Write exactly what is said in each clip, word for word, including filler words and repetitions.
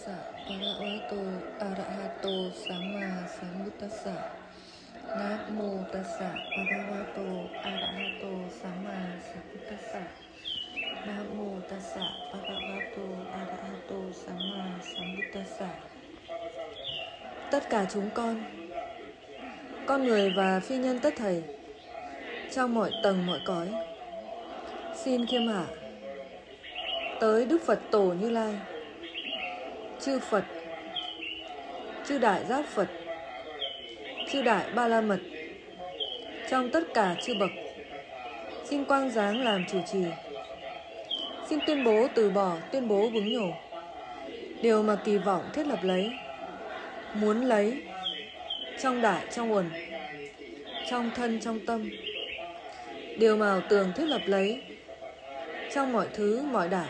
tassa bhagavato arahato samma sambuddhassa. Namo tassa bhagavato arahato samma sambuddhassa. Namo tassa bhagavato arahato samma sambuddhassa. Tất cả chúng con, con người và phi nhân tất thảy, trong mọi tầng mọi cõi, xin khiêm hạ tới Đức Phật Tổ Như Lai, chư Phật, chư Đại Giác Phật, chư Đại Ba La Mật, trong tất cả chư bậc, xin quang giáng làm chủ trì, xin tuyên bố từ bỏ, tuyên bố bứng nhổ điều mà kỳ vọng thiết lập lấy, muốn lấy trong đại trong uẩn, trong thân trong tâm, điều mà ảo tưởng thiết lập lấy trong mọi thứ mọi đại,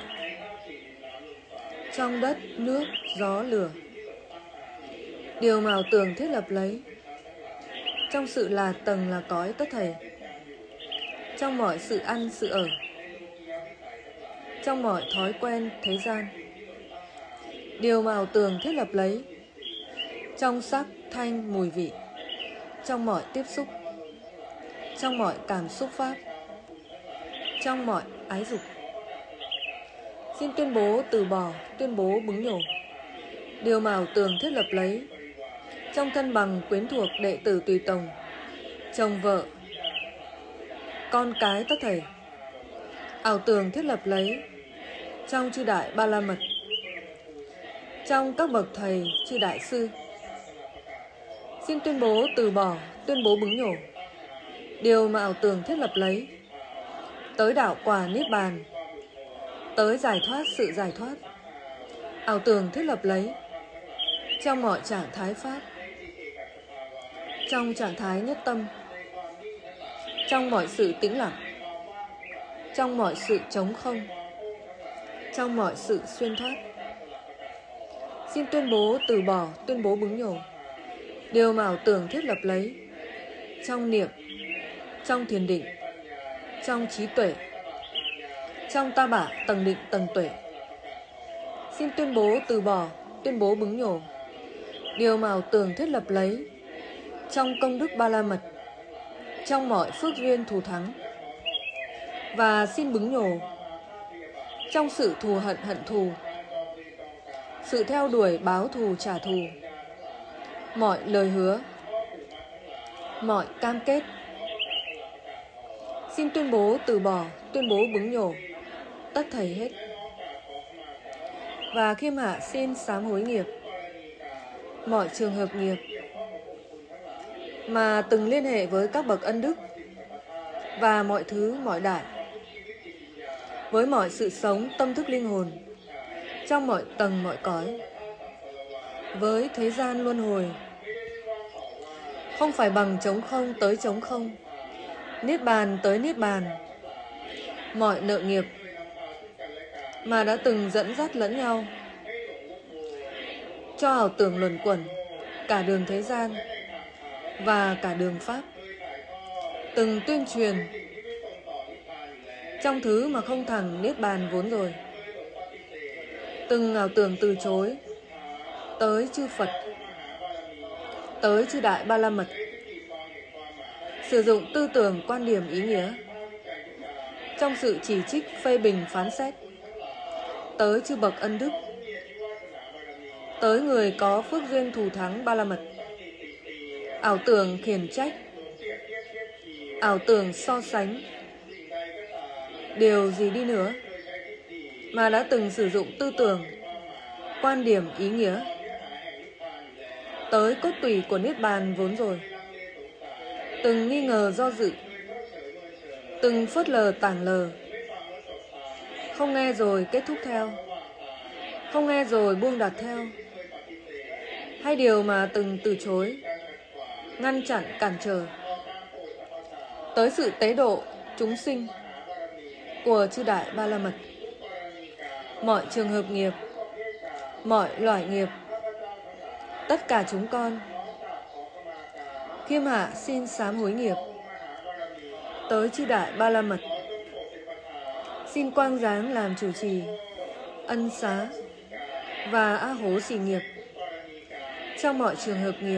trong đất, nước, gió, lửa, điều mà ảo tưởng thiết lập lấy trong sự là tầng là cõi tất thảy, trong mọi sự ăn sự ở, trong mọi thói quen thế gian, điều mà ảo tưởng thiết lập lấy trong sắc, thanh, mùi vị, trong mọi tiếp xúc, trong mọi cảm xúc pháp, trong mọi ái dục. Xin tuyên bố từ bỏ, tuyên bố bứng nhổ điều mà ảo tưởng thiết lập lấy trong thân bằng quyến thuộc đệ tử tùy tùng, chồng vợ, con cái tất thảy, ảo tưởng thiết lập lấy trong chư Đại Ba La Mật, trong các bậc thầy chư Đại Sư. Xin tuyên bố từ bỏ, tuyên bố bứng nhổ điều mà ảo tưởng thiết lập lấy tới đạo quả Niết Bàn, tới giải thoát sự giải thoát, ảo tưởng thiết lập lấy trong mọi trạng thái pháp, trong trạng thái nhất tâm, trong mọi sự tĩnh lặng, trong mọi sự trống không, trong mọi sự xuyên thoát. Xin tuyên bố từ bỏ, tuyên bố bứng nhổ điều mà ảo tưởng thiết lập lấy trong niệm, trong thiền định, trong trí tuệ, trong ta bả tầng định tầng tuệ. Xin tuyên bố từ bỏ, tuyên bố bứng nhổ điều mà ảo tưởng thiết lập lấy trong công đức Ba La Mật, trong mọi phước duyên thù thắng, và xin bứng nhổ trong sự thù hận hận thù, sự theo đuổi báo thù trả thù, mọi lời hứa, mọi cam kết. Xin tuyên bố từ bỏ, tuyên bố bứng nhổ tất thảy hết. Và khiêm hạ xin sám hối nghiệp, mọi trường hợp nghiệp mà từng liên hệ với các bậc ân đức và mọi thứ mọi đại, với mọi sự sống tâm thức linh hồn trong mọi tầng mọi cõi, với thế gian luân hồi, không phải bằng trống không tới trống không, niết bàn tới niết bàn, mọi nợ nghiệp mà đã từng dẫn dắt lẫn nhau cho ảo tưởng luẩn quẩn cả đường thế gian và cả đường pháp, từng tuyên truyền trong thứ mà không thẳng niết bàn vốn rồi, từng ảo tưởng từ chối tới chư Phật, tới chư Đại Ba La Mật, sử dụng tư tưởng quan điểm ý nghĩa trong sự chỉ trích phê bình phán xét tới chư bậc ân đức, tới người có phước duyên thù thắng Ba La Mật, ảo tưởng khiển trách, ảo tưởng so sánh, điều gì đi nữa mà đã từng sử dụng tư tưởng quan điểm ý nghĩa tới cốt tủy của niết bàn vốn rồi, từng nghi ngờ do dự, từng phớt lờ tảng lờ, không nghe rồi kết thúc theo, không nghe rồi buông đặt theo, hay điều mà từng từ chối, ngăn chặn cản trở tới sự tế độ chúng sinh của chư Đại Ba La Mật, mọi trường hợp nghiệp, mọi loại nghiệp. Tất cả chúng con khiêm hạ xin sám hối nghiệp tới chư Đại Ba La Mật, xin quang giáng làm chủ trì, ân xá, và A Hố xì nghiệp trong mọi trường hợp nghiệp.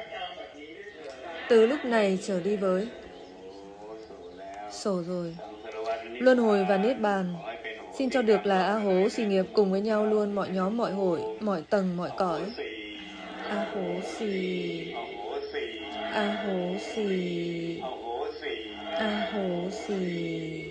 Từ lúc này trở đi với sổ rồi. Luân hồi và Niết Bàn xin cho được là A Hố xì nghiệp cùng với nhau luôn, mọi nhóm, mọi hội, mọi tầng, mọi cõi. A Hố xì, A Hố xì, A Hố xì.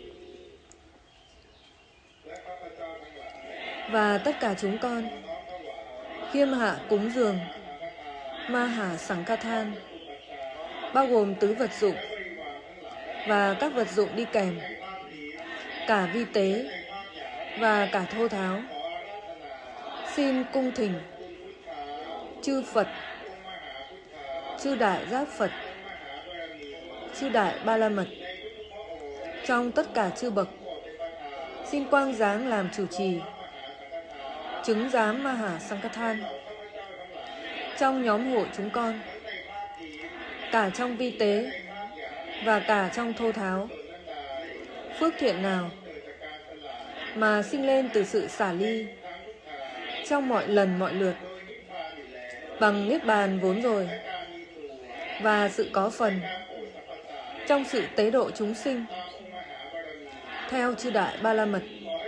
Và tất cả chúng con khiêm hạ cúng dường Ma Hả Sẵng Ca Than, bao gồm tứ vật dụng và các vật dụng đi kèm, cả vi tế và cả thô tháo, xin cung thỉnh chư Phật, chư Đại Giác Phật, chư Đại Ba La Mật trong tất cả chư bậc, xin quang giáng làm chủ trì, chứng giám Ma Hả Sẵng Ca Than trong nhóm hội chúng con, cả trong vi tế và cả trong thô tháo. Phước thiện nào mà sinh lên từ sự xả ly trong mọi lần mọi lượt, bằng Niết Bàn vốn rồi, và sự có phần trong sự tế độ chúng sinh theo chư Đại Ba La Mật,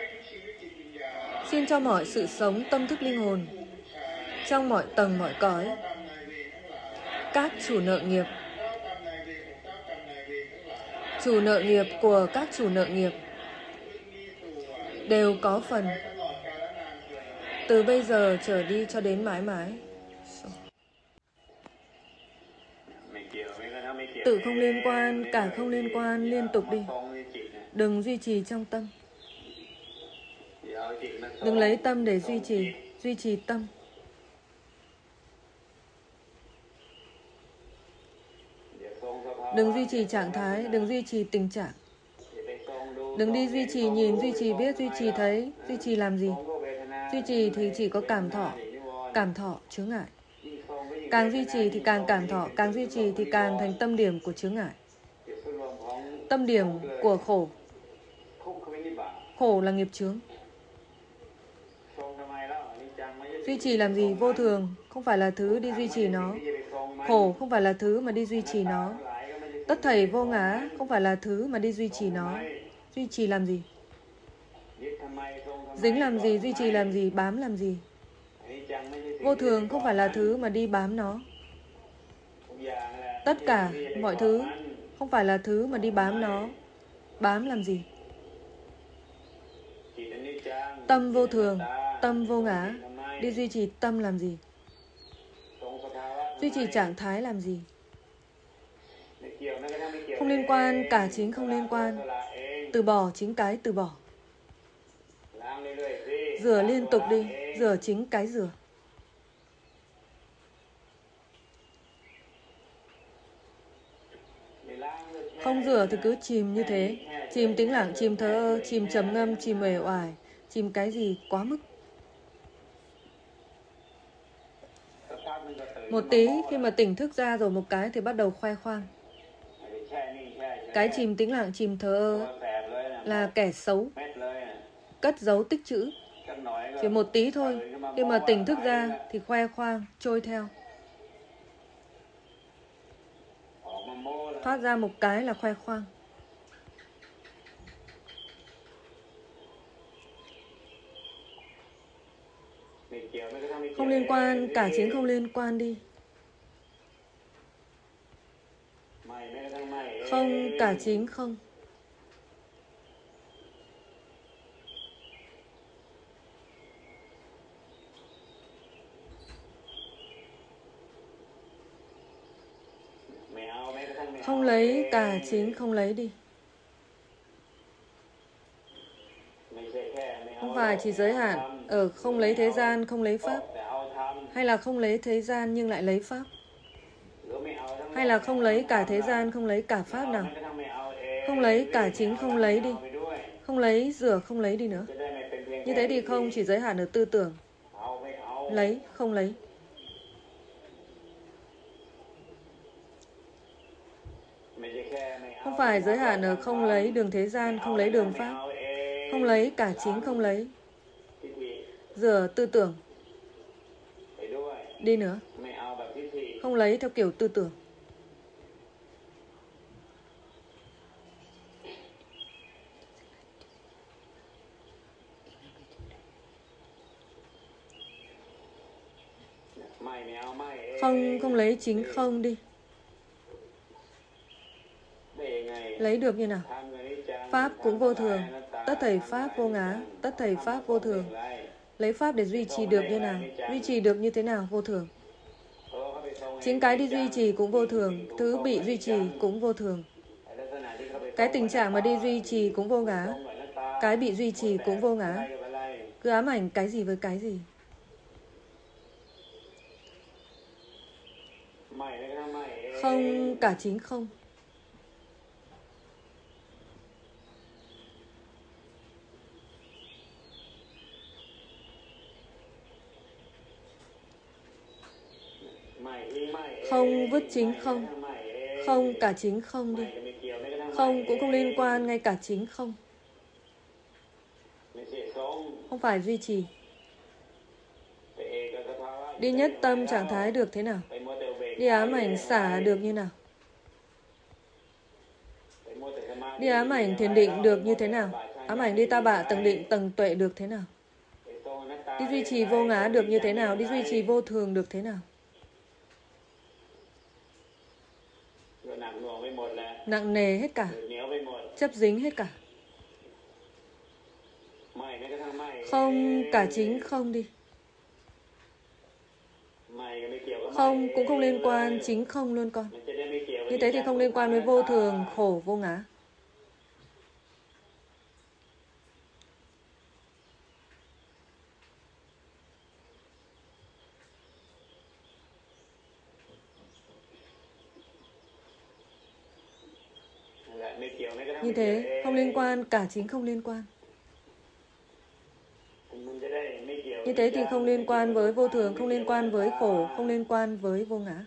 xin cho mọi sự sống tâm thức linh hồn trong mọi tầng mọi cõi, các chủ nợ nghiệp, chủ nợ nghiệp của các chủ nợ nghiệp đều có phần từ bây giờ trở đi cho đến mãi mãi. Tự không liên quan, cả không liên quan, liên tục đi. Đừng duy trì trong tâm. Đừng lấy tâm để duy trì, duy trì tâm. Đừng duy trì trạng thái, đừng duy trì tình trạng. Đừng đi duy trì nhìn, duy trì biết, duy trì thấy. Duy trì làm gì? Duy trì thì chỉ có cảm thọ. Cảm thọ, chướng ngại. Càng duy trì thì càng cảm thọ, càng duy trì thì càng thành tâm điểm của chướng ngại. Tâm điểm của khổ. Khổ là nghiệp chướng. Duy trì làm gì? Vô thường không phải là thứ đi duy trì nó. Khổ không phải là thứ mà đi duy trì nó. Tất thảy vô ngã không phải là thứ mà đi duy trì nó. Duy trì làm gì? Dính làm gì? Duy trì làm gì? Bám làm gì? Vô thường không phải là thứ mà đi bám nó. Tất cả mọi thứ không phải là thứ mà đi bám nó. Bám làm gì? Tâm vô thường, tâm vô ngã, đi duy trì tâm làm gì? Duy trì trạng thái làm gì? Không liên quan, cả chính không liên quan. Từ bỏ chính cái từ bỏ. Rửa liên tục đi, rửa chính cái rửa. Không rửa thì cứ chìm như thế. Chìm tĩnh lặng, chìm thờ ơ, chìm trầm ngâm, chìm uể oải. Chìm cái gì quá mức. Một tí khi mà tỉnh thức ra rồi một cái thì bắt đầu khoe khoang. Cái chìm tĩnh lặng, chìm thờ ơ là kẻ xấu, cất giấu tích trữ. Chỉ một tí thôi, khi mà tỉnh thức ra thì khoe khoang, trôi theo. Thoát ra một cái là khoe khoang. Không liên quan, cả chính không liên quan đi. Không, cả chính không. Không lấy, cả chính không lấy đi. Không phải chỉ giới hạn ở không lấy thế gian, không lấy pháp. Hay là không lấy thế gian nhưng lại lấy pháp. Hay là không lấy cả thế gian, không lấy cả pháp nào. Không lấy cả chính, không lấy đi. Không lấy, rửa không lấy đi nữa. Như thế thì không chỉ giới hạn ở tư tưởng. Lấy, không lấy. Không phải giới hạn ở không lấy đường thế gian, không lấy đường pháp. Không lấy cả chính không lấy. Rửa tư tưởng. Đi nữa. Không lấy theo kiểu tư tưởng. Không, không lấy chính không đi. Lấy được như nào? Pháp cũng vô thường. Tất thảy Pháp vô ngã. Tất thảy Pháp vô thường. Lấy Pháp để duy trì được như nào? Duy trì được như thế nào? Vô thường. Chính cái đi duy trì cũng vô thường. Thứ bị duy trì cũng vô thường. Cái tình trạng mà đi duy trì cũng vô ngã. Cái bị duy trì cũng vô ngã. Cứ ám ảnh cái gì với cái gì. Không cả chính không. Không vứt chính không. Không cả chính không đi. Không cũng không liên quan ngay cả chính không. Không phải duy trì. Đi nhất tâm trạng thái được thế nào? Đi ám ảnh xả được như nào? Đi ám ảnh thiền định được như thế nào? Ám ảnh đi ta bạ tầng định tầng tuệ được thế nào? Đi duy trì vô ngã được như thế nào? Đi duy trì vô thường được thế nào? Nặng nề hết cả. Chấp dính hết cả. Không cả chính không đi. Không cũng không liên quan, chính không luôn con. Như thế thì không liên quan với vô thường, khổ, vô ngã. Như thế không liên quan, cả chính không liên quan. Như thế thì không liên quan với vô thường, không liên quan với khổ, không liên quan với vô ngã.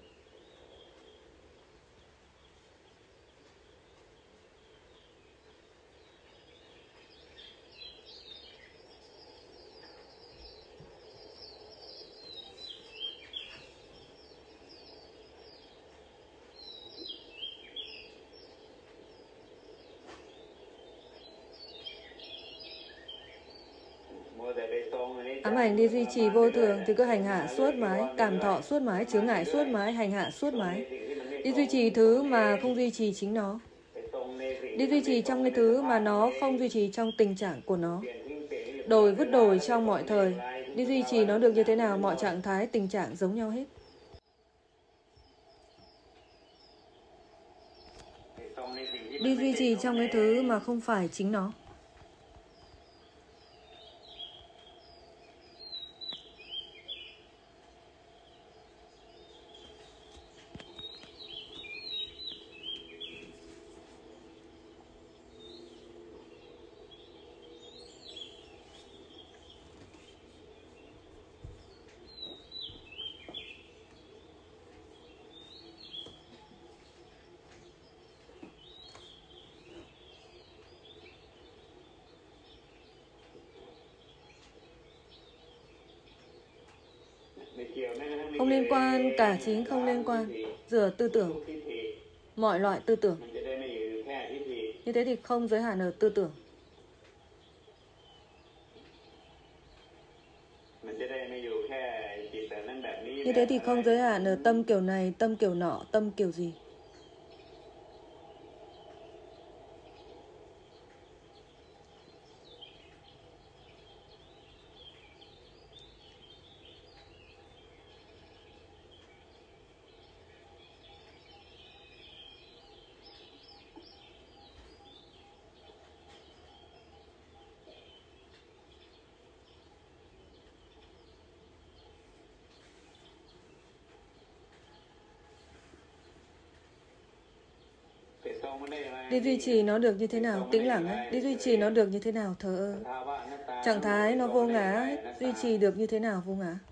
Ám ảnh đi duy trì vô thường thì cứ hành hạ suốt mãi, cảm thọ suốt mãi, chướng ngại suốt mãi, hành hạ suốt mãi. Đi duy trì thứ mà không duy trì chính nó. Đi duy trì trong cái thứ mà nó không duy trì trong tình trạng của nó. Đổi vứt đổi trong mọi thời. Đi duy trì nó được như thế nào? Mọi trạng thái, tình trạng giống nhau hết. Đi duy trì trong cái thứ mà không phải chính nó. Không liên quan, cả chính không liên quan. Rửa tư tưởng. Mọi loại tư tưởng. Như thế thì không giới hạn ở tư tưởng. Như thế thì không giới hạn ở tâm kiểu này, tâm kiểu nọ, tâm kiểu gì. Đi duy trì nó được như thế nào? Tĩnh lặng ấy. Đi duy trì nó được như thế nào? Thờ ơ. Trạng thái nó vô ngã ấy. Duy trì được như thế nào? Vô ngã.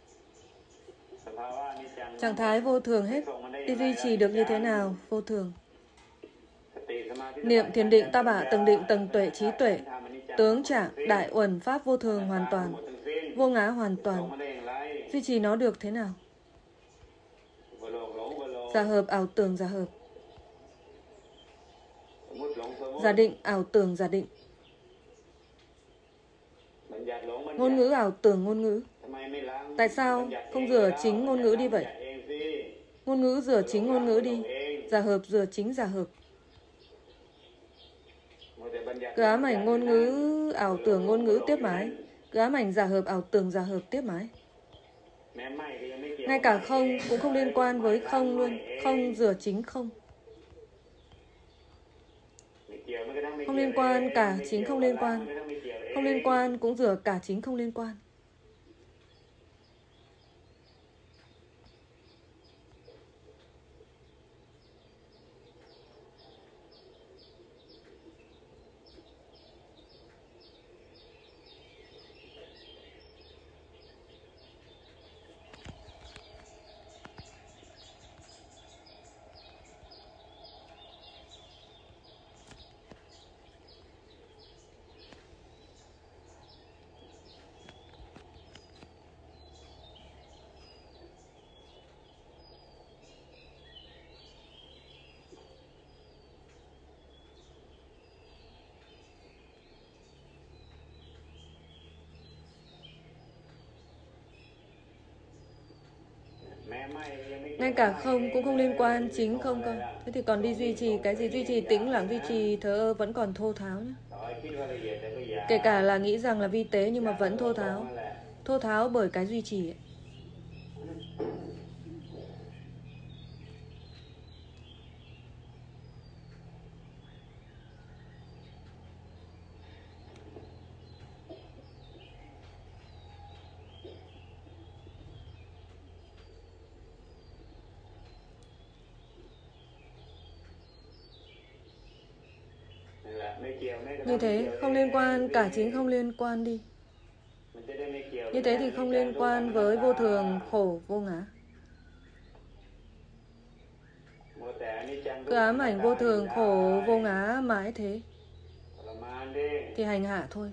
Trạng thái vô thường hết. Đi duy trì được như thế nào? Vô thường. Niệm thiền định ta bạ tầng định tầng tuệ trí tuệ. Tướng trạng đại uẩn pháp vô thường hoàn toàn. vô ngã hoàn toàn. Duy trì nó được thế nào? Giả hợp, ảo tưởng, giả hợp. Giả định, ảo tưởng, giả định. Ngôn ngữ, ảo tưởng, ngôn ngữ. Tại sao không rửa chính ngôn ngữ đi vậy? Ngôn ngữ rửa chính ngôn ngữ đi. Giả hợp rửa chính giả hợp. Cứ ám ảnh ngôn ngữ, ảo tưởng, ngôn ngữ tiếp mãi. Cứ ám ảnh giả hợp, ảo tưởng, giả hợp tiếp mãi. Ngay cả không cũng không liên quan với không luôn. Không rửa chính không. Không liên quan cả chính không liên quan. Không liên quan cũng rửa cả chính không liên quan. Ngay cả không cũng không liên quan chính không cơ. Thế thì còn đi duy trì cái gì? Duy trì tĩnh lặng, duy trì thờ ơ vẫn còn thô tháo nhé. Kể cả là nghĩ rằng là vi tế nhưng mà vẫn thô tháo. Thô tháo bởi cái duy trì ấy. Như thế không liên quan cả chính không liên quan đi. Như thế thì không liên quan với vô thường, khổ, vô ngã. Cứ ám ảnh vô thường, khổ, vô ngã mãi thế thì hành hạ thôi.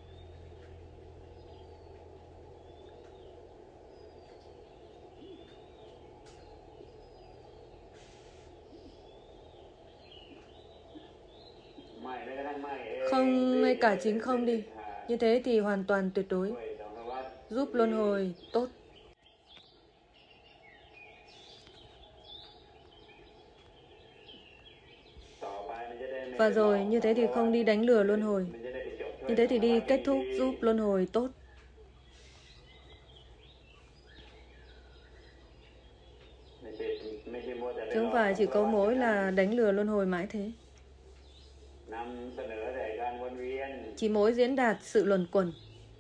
Không ngay cả chính không đi. Như thế thì hoàn toàn tuyệt đối. Giúp luân hồi tốt. Và rồi như thế thì không đi đánh lừa luân hồi. Như thế thì đi kết thúc giúp luân hồi tốt. Chứ không phải chỉ có mỗi là đánh lừa luân hồi mãi thế. Chỉ mỗi diễn đạt sự luẩn quẩn.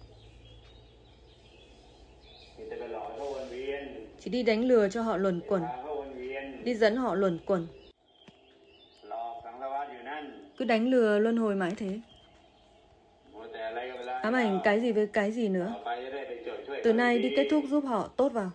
Chỉ đi đánh lừa cho họ luẩn quẩn. Đi dẫn họ luẩn quẩn. Cứ đánh lừa luân hồi mãi thế. Ám ảnh cái gì với cái gì nữa. Từ nay đi kết thúc giúp họ tốt vào.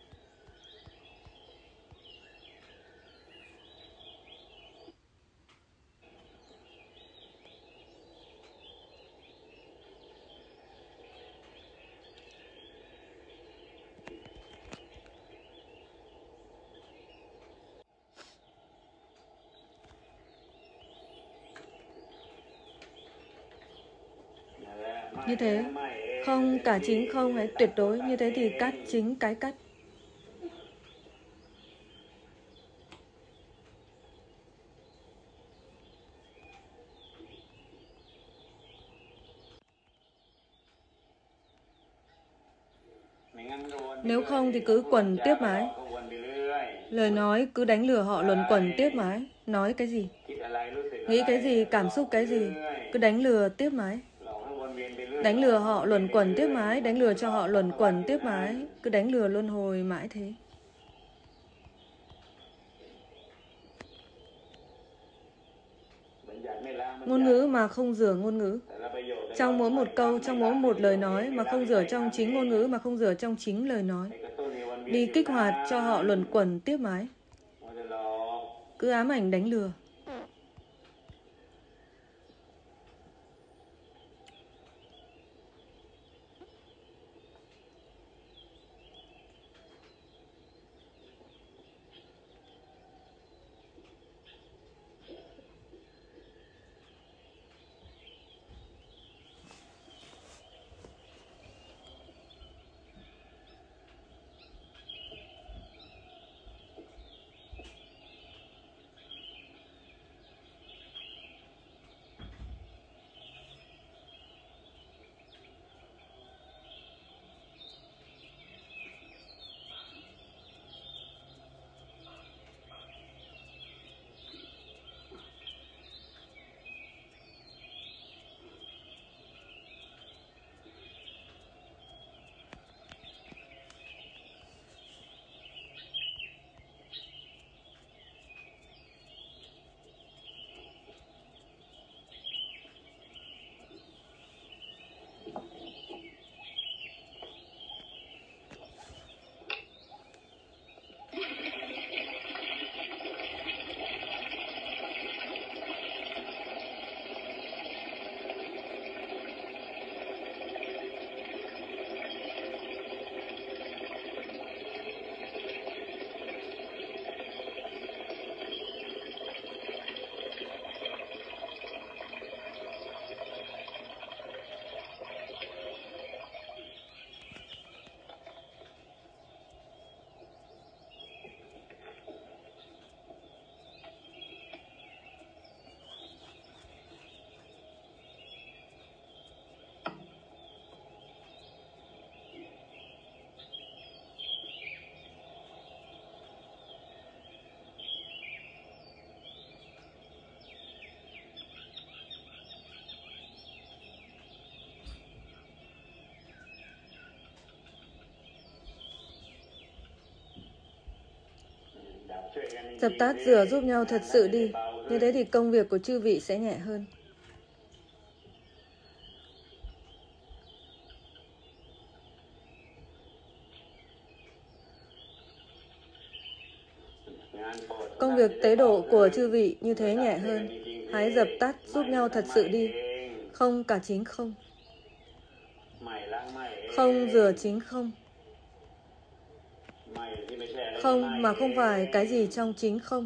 Như thế, không cả chính không hay tuyệt đối. Như thế thì cắt chính cái cắt. Nếu không thì cứ quẩn tiếp mãi. Lời nói cứ đánh lừa họ luẩn quẩn tiếp mãi. Nói cái gì? Nghĩ cái gì? Cảm xúc cái gì? Cứ đánh lừa tiếp mãi. Đánh lừa họ luẩn quẩn tiếp mãi. Đánh lừa cho họ luẩn quẩn tiếp mãi. Cứ đánh lừa luân hồi mãi thế. Ngôn ngữ mà không rửa ngôn ngữ. Trong mỗi một câu, trong mỗi một lời nói mà không rửa trong chính ngôn ngữ, mà không rửa trong chính lời nói. Đi kích hoạt cho họ luẩn quẩn tiếp mãi. Cứ ám ảnh đánh lừa. Dập tắt rửa giúp nhau thật sự đi. Như thế thì công việc của chư vị sẽ nhẹ hơn. Công việc tế độ của chư vị như thế nhẹ hơn. Hãy dập tắt giúp nhau thật sự đi. Không cả chính không. Không rửa chính không. Không mà không phải cái gì trong chính không.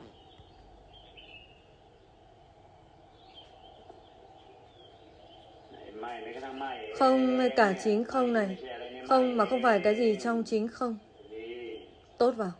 Không hay cả chính không này. Không mà không phải cái gì trong chính không. Tốt vào.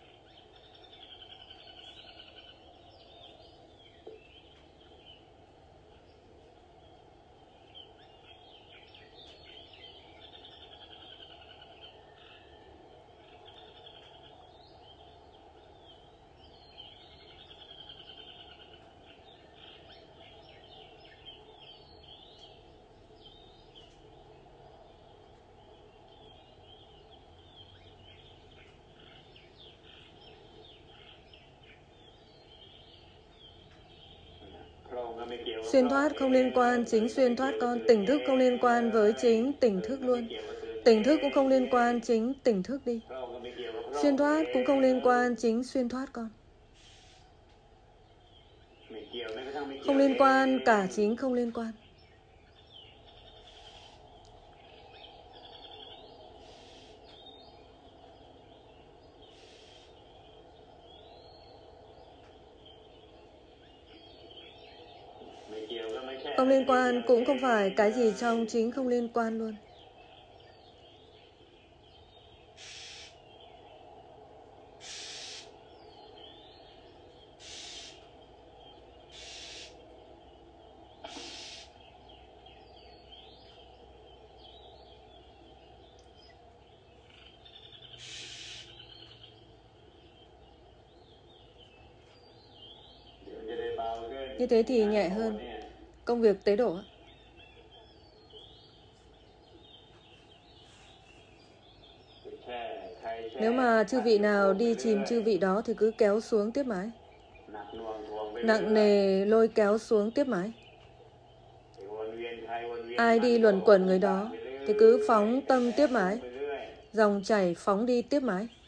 Xuyên thoát không liên quan, chính xuyên thoát con. Tỉnh thức không liên quan với chính tỉnh thức luôn. Tỉnh thức cũng không liên quan, chính tỉnh thức đi. Xuyên thoát cũng không liên quan, chính xuyên thoát con. Không liên quan, cả chính không liên quan. Không liên quan cũng không phải cái gì trong chính không liên quan luôn. Như thế thì nhẹ hơn. Công việc tế độ. Nếu mà chư vị nào đi chìm chư vị đó thì cứ kéo xuống tiếp mãi. Nặng nề lôi kéo xuống tiếp mãi. Ai đi luẩn quẩn người đó thì cứ phóng tâm tiếp mãi. Dòng chảy phóng đi tiếp mãi.